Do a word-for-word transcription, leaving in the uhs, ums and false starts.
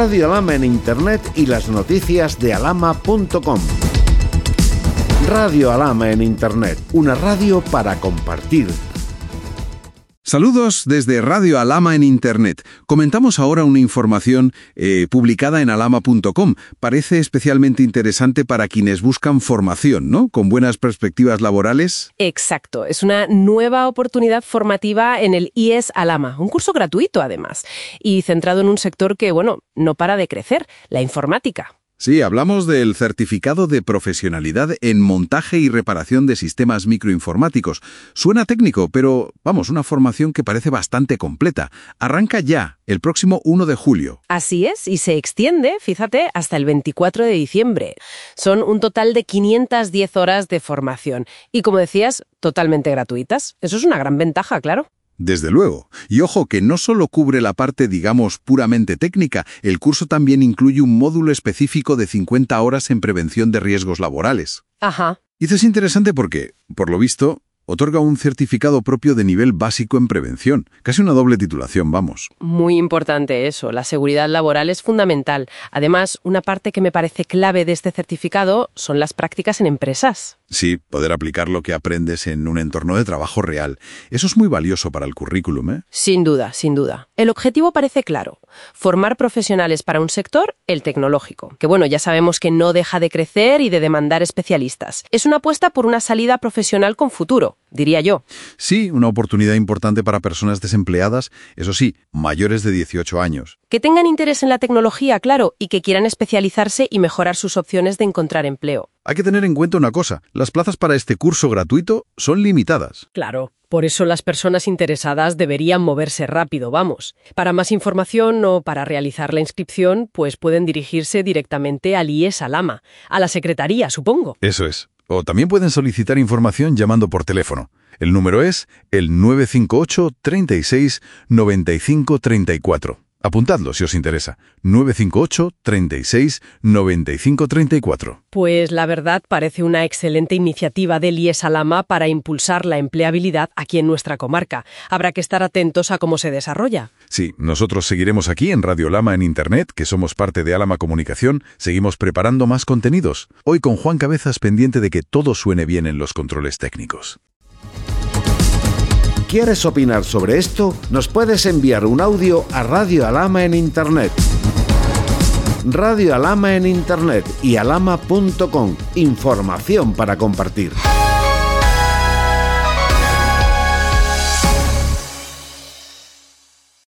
Radio Alhama en Internet y las noticias de alhama punto com. Radio Alhama en Internet, una radio para compartir. Saludos desde Radio Alhama en Internet. Comentamos ahora una información eh, publicada en alhama punto com. Parece especialmente interesante para quienes buscan formación, ¿no? Con buenas perspectivas laborales. Exacto. Es una nueva oportunidad formativa en el I E S Alhama. Un curso gratuito, además. Y centrado en un sector que, bueno, no para de crecer, la informática. Sí, hablamos del certificado de profesionalidad en montaje y reparación de sistemas microinformáticos. Suena técnico, pero, vamos, una formación que parece bastante completa. Arranca ya, el próximo primero de julio. Así es, y se extiende, fíjate, hasta el veinticuatro de diciembre. Son un total de quinientas diez horas de formación. Y, como decías, totalmente gratuitas. Eso es una gran ventaja, claro. Desde luego. Y ojo que no solo cubre la parte, digamos, puramente técnica, el curso también incluye un módulo específico de cincuenta horas en prevención de riesgos laborales. Ajá. Y esto es interesante porque, por lo visto, otorga un certificado propio de nivel básico en prevención. Casi una doble titulación, vamos. Muy importante eso. La seguridad laboral es fundamental. Además, una parte que me parece clave de este certificado son las prácticas en empresas. Sí, poder aplicar lo que aprendes en un entorno de trabajo real. Eso es muy valioso para el currículum, ¿eh? Sin duda, sin duda. El objetivo parece claro. Formar profesionales para un sector, el tecnológico. Que bueno, ya sabemos que no deja de crecer y de demandar especialistas. Es una apuesta por una salida profesional con futuro, diría yo. Sí, una oportunidad importante para personas desempleadas, eso sí, mayores de dieciocho años. Que tengan interés en la tecnología, claro, y que quieran especializarse y mejorar sus opciones de encontrar empleo. Hay que tener en cuenta una cosa, las plazas para este curso gratuito son limitadas. Claro, por eso las personas interesadas deberían moverse rápido, vamos. Para más información o para realizar la inscripción, pues pueden dirigirse directamente al I E S Alhama, a la secretaría, supongo. Eso es. O también pueden solicitar información llamando por teléfono. El número es el nueve cinco ocho, treinta y seis, noventa y cinco, treinta y cuatro. Apuntadlo si os interesa. nueve cinco ocho, treinta y seis, noventa y cinco, treinta y cuatro. Pues la verdad parece una excelente iniciativa del I E S Alhama para impulsar la empleabilidad aquí en nuestra comarca. Habrá que estar atentos a cómo se desarrolla. Sí, nosotros seguiremos aquí en Radio Alhama en Internet, que somos parte de Alhama Comunicación. Seguimos preparando más contenidos. Hoy con Juan Cabezas, pendiente de que todo suene bien en los controles técnicos. ¿Quieres opinar sobre esto? Nos puedes enviar un audio a Radio Alhama en Internet. Radio Alhama en Internet y alhama punto com. Información para compartir.